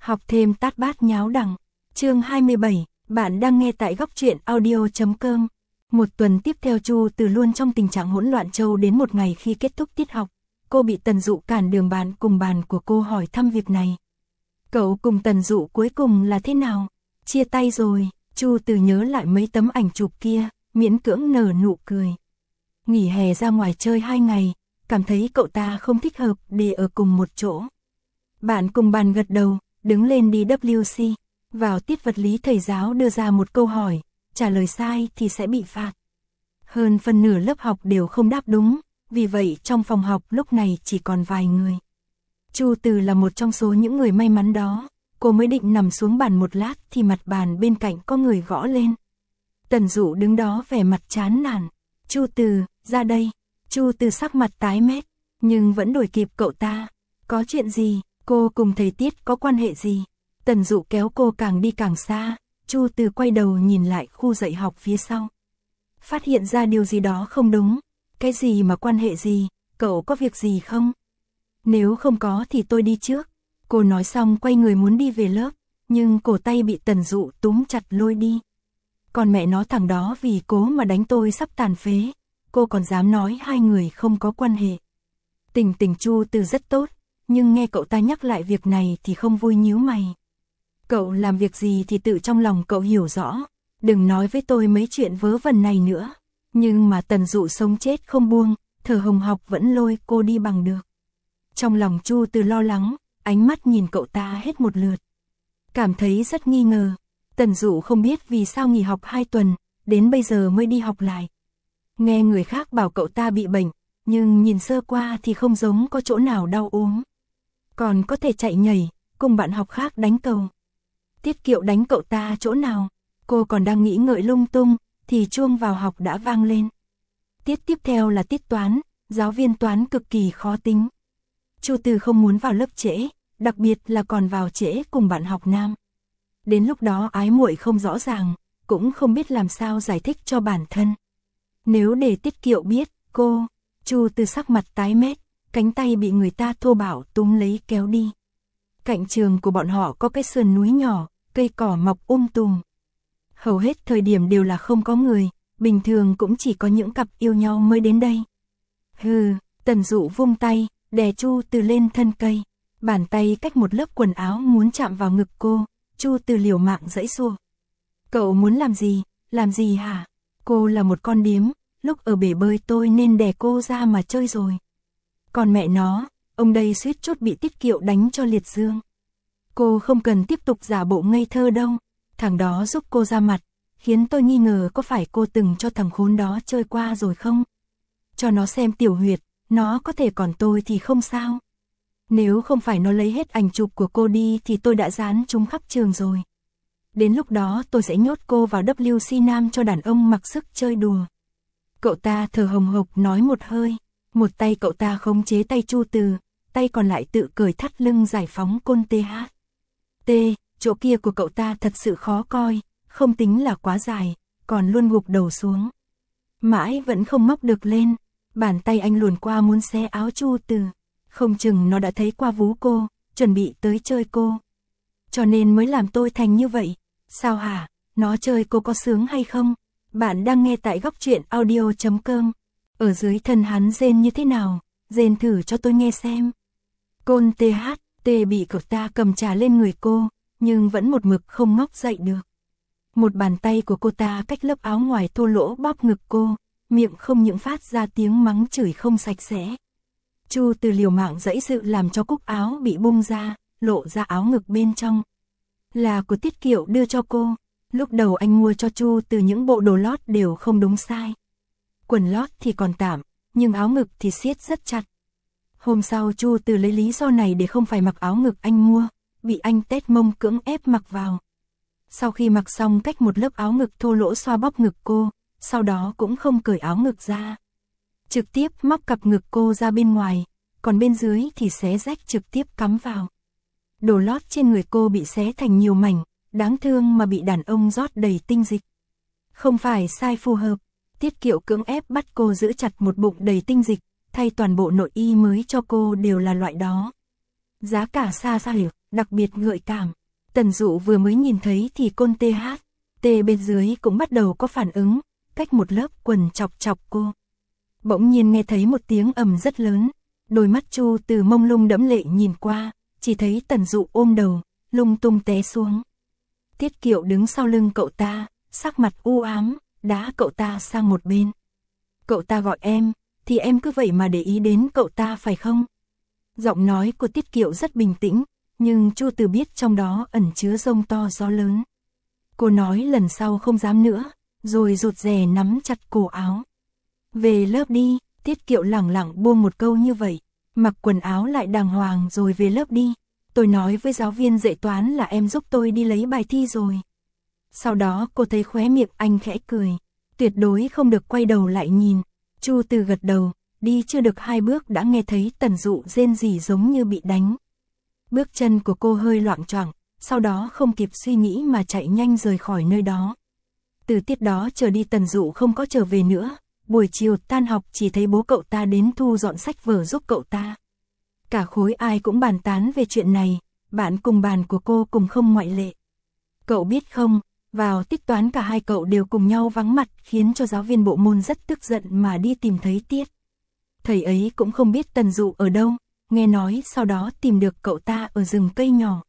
Học thêm tát bát nháo đằng. Chương 27, bạn đang nghe tại góc truyện audio.com. Một tuần tiếp theo Chu Từ luôn trong tình trạng hỗn loạn châu đến một ngày khi kết thúc tiết học, cô bị Tần Dụ cản đường bạn cùng bàn của cô hỏi thăm việc này. Cậu cùng Tần Dụ cuối cùng là thế nào? Chia tay rồi, Chu Từ nhớ lại mấy tấm ảnh chụp kia, miễn cưỡng nở nụ cười. Nghỉ hè ra ngoài chơi 2 ngày, cảm thấy cậu ta không thích hợp để ở cùng một chỗ. Bạn cùng bàn gật đầu, đứng lên đi WC. Vào tiết vật lý thầy giáo đưa ra một câu hỏi, trả lời sai thì sẽ bị phạt. Hơn phân nửa lớp học đều không đáp đúng, vì vậy trong phòng học lúc này chỉ còn vài người. Chu Từ là một trong số những người may mắn đó, cô mới định nằm xuống bàn một lát thì mặt bàn bên cạnh có người gõ lên. Tần Dụ đứng đó vẻ mặt chán nản. Chu Từ, ra đây. Chu Từ sắc mặt tái mét, nhưng vẫn đuổi kịp cậu ta. Có chuyện gì, cô cùng thầy Tiết có quan hệ gì? Tần Dụ kéo cô càng đi càng xa, Chu Từ quay đầu nhìn lại khu dạy học phía sau. Phát hiện ra điều gì đó không đúng. Cái gì mà quan hệ gì, cậu có việc gì không? Nếu không có thì tôi đi trước. Cô nói xong quay người muốn đi về lớp, nhưng cổ tay bị Tần Dụ túm chặt lôi đi. Còn mẹ nó thằng đó vì cố mà đánh tôi sắp tàn phế, cô còn dám nói hai người không có quan hệ. Tình Chu Từ rất tốt, nhưng nghe cậu ta nhắc lại việc này thì không vui nhíu mày. Cậu làm việc gì thì tự trong lòng cậu hiểu rõ, đừng nói với tôi mấy chuyện vớ vẩn này nữa. Nhưng mà Tần Dụ sống chết không buông, thở hồng hộc vẫn lôi cô đi bằng được. Trong lòng Chu Từ lo lắng, ánh mắt nhìn cậu ta hết một lượt. Cảm thấy rất nghi ngờ, Tần Dụ không biết vì sao nghỉ học 2 tuần, đến bây giờ mới đi học lại. Nghe người khác bảo cậu ta bị bệnh, nhưng nhìn sơ qua thì không giống có chỗ nào đau ốm. Còn có thể chạy nhảy, cùng bạn học khác đánh cầu. Tiết Kiệu đánh cậu ta chỗ nào? Cô còn đang nghĩ ngợi lung tung, thì chuông vào học đã vang lên. Tiết tiếp theo là tiết toán, giáo viên toán cực kỳ khó tính. Chu Từ không muốn vào lớp trễ, đặc biệt là còn vào trễ cùng bạn học nam. Đến lúc đó ái muội không rõ ràng, cũng không biết làm sao giải thích cho bản thân. Nếu để Tiết Kiệu biết, Chu Từ sắc mặt tái mét, cánh tay bị người ta thô bạo túm lấy kéo đi. Cạnh trường của bọn họ có cái sườn núi nhỏ, cây cỏ mọc tùm. Hầu hết thời điểm đều là không có người, bình thường cũng chỉ có những cặp yêu nhau mới đến đây. Hừ, Tần Dụ vung tay, đè Chu Từ lên thân cây. Bàn tay cách một lớp quần áo muốn chạm vào ngực cô, Chu Từ liều mạng giãy giụa. Cậu muốn làm gì hả? Cô là một con điếm, lúc ở bể bơi tôi nên đè cô ra mà chơi rồi. Còn mẹ nó, ông đây suýt chút bị Tiết Kiệu đánh cho liệt dương. Cô không cần tiếp tục giả bộ ngây thơ đâu, thằng đó giúp cô ra mặt, khiến tôi nghi ngờ có phải cô từng cho thằng khốn đó chơi qua rồi không? Cho nó xem tiểu huyệt, nó có thể còn tôi thì không sao. Nếu không phải nó lấy hết ảnh chụp của cô đi thì tôi đã dán chúng khắp trường rồi. Đến lúc đó tôi sẽ nhốt cô vào WC nam cho đàn ông mặc sức chơi đùa. Cậu ta thở hồng hộc nói một hơi, một tay cậu ta khống chế tay Chu Từ, tay còn lại tự cởi thắt lưng giải phóng côn THT. Chỗ kia của cậu ta thật sự khó coi, không tính là quá dài, còn luôn gục đầu xuống. Mãi vẫn không móc được lên, bàn tay anh luồn qua muốn xé áo Chu Từ. Không chừng nó đã thấy qua vú cô, chuẩn bị tới chơi cô. Cho nên mới làm tôi thành như vậy. Sao hả? Nó chơi cô có sướng hay không? Bạn đang nghe tại góc truyện audio.com. Ở dưới thân hắn rên như thế nào? Rên thử cho tôi nghe xem. Côn THT bị cậu ta cầm trà lên người cô, nhưng vẫn một mực không ngóc dậy được. Một bàn tay của cô ta cách lớp áo ngoài thô lỗ bóp ngực cô, miệng không những phát ra tiếng mắng chửi không sạch sẽ. Chu Từ liều mạng giãy dự làm cho cúc áo bị bung ra, lộ ra áo ngực bên trong. Là của Tiết Kiệu đưa cho cô. Lúc đầu anh mua cho Chu Từ những bộ đồ lót đều không đúng sai. Quần lót thì còn tạm, nhưng áo ngực thì siết rất chặt. Hôm sau Chu Từ lấy lý do này để không phải mặc áo ngực anh mua, bị anh tét mông cưỡng ép mặc vào. Sau khi mặc xong cách một lớp áo ngực thô lỗ xoa bóp ngực cô, sau đó cũng không cởi áo ngực ra. Trực tiếp móc cặp ngực cô ra bên ngoài, còn bên dưới thì xé rách trực tiếp cắm vào. Đồ lót trên người cô bị xé thành nhiều mảnh, đáng thương mà bị đàn ông rót đầy tinh dịch. Không phải size phù hợp, Tiết Kiệu cưỡng ép bắt cô giữ chặt một bụng đầy tinh dịch, thay toàn bộ nội y mới cho cô đều là loại đó. Giá cả xa xỉ, đặc biệt gợi cảm. Tần Dụ vừa mới nhìn thấy thì côn THT bên dưới cũng bắt đầu có phản ứng, cách một lớp quần chọc chọc cô. Bỗng nhiên nghe thấy một tiếng ầm rất lớn, đôi mắt Chu Từ mông lung đẫm lệ nhìn qua, chỉ thấy Tần Dụ ôm đầu, lung tung té xuống. Tiết Kiệu đứng sau lưng cậu ta, sắc mặt u ám, đá cậu ta sang một bên. Cậu ta gọi em, thì em cứ vậy mà để ý đến cậu ta phải không? Giọng nói của Tiết Kiệu rất bình tĩnh, nhưng Chu Từ biết trong đó ẩn chứa rông to gió lớn. Cô nói lần sau không dám nữa, rồi rụt rè nắm chặt cổ áo. Về lớp đi, Tiết Kiệu lẳng lặng buông một câu như vậy, mặc quần áo lại đàng hoàng rồi về lớp đi. Tôi nói với giáo viên dạy toán là em giúp tôi đi lấy bài thi rồi. Sau đó cô thấy khóe miệng anh khẽ cười, tuyệt đối không được quay đầu lại nhìn. Chu Từ gật đầu, đi chưa được 2 bước đã nghe thấy Tần Dụ rên rỉ giống như bị đánh. Bước chân của cô hơi loạng choạng, sau đó không kịp suy nghĩ mà chạy nhanh rời khỏi nơi đó. Từ tiết đó trở đi Tần Dụ không có trở về nữa, buổi chiều tan học chỉ thấy bố cậu ta đến thu dọn sách vở giúp cậu ta. Cả khối ai cũng bàn tán về chuyện này, bạn cùng bàn của cô cùng không ngoại lệ. Cậu biết không, vào tiết toán cả hai cậu đều cùng nhau vắng mặt khiến cho giáo viên bộ môn rất tức giận mà đi tìm thấy Tiết. Thầy ấy cũng không biết Tần Dụ ở đâu, nghe nói sau đó tìm được cậu ta ở rừng cây nhỏ.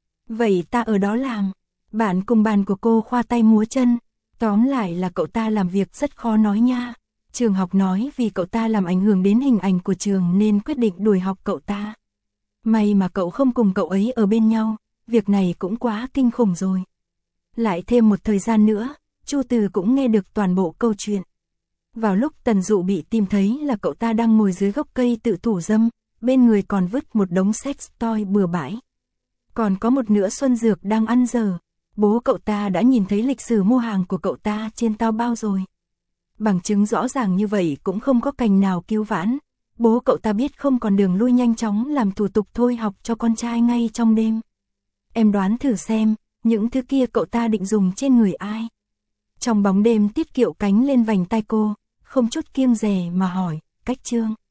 Vậy ta ở đó làm, bạn cùng bàn của cô khoa tay múa chân, tóm lại là cậu ta làm việc rất khó nói nha. Trường học nói vì cậu ta làm ảnh hưởng đến hình ảnh của trường nên quyết định đuổi học cậu ta. May mà cậu không cùng cậu ấy ở bên nhau, việc này cũng quá kinh khủng rồi. Lại thêm một thời gian nữa, Chu Từ cũng nghe được toàn bộ câu chuyện. Vào lúc Tần Dụ bị tìm thấy là cậu ta đang ngồi dưới gốc cây tự thủ dâm, bên người còn vứt một đống sex toy bừa bãi. Còn có một nửa Xuân Dược đang ăn dở. Bố cậu ta đã nhìn thấy lịch sử mua hàng của cậu ta trên Taobao rồi. Bằng chứng rõ ràng như vậy cũng không có cành nào cứu vãn. Bố cậu ta biết không còn đường lui, nhanh chóng làm thủ tục thôi học cho con trai ngay trong đêm. Em đoán thử xem, những thứ kia cậu ta định dùng trên người ai? Trong bóng đêm Tiết Kiệu cánh lên vành tai cô, không chút kiêng dè mà hỏi, Cách Trương.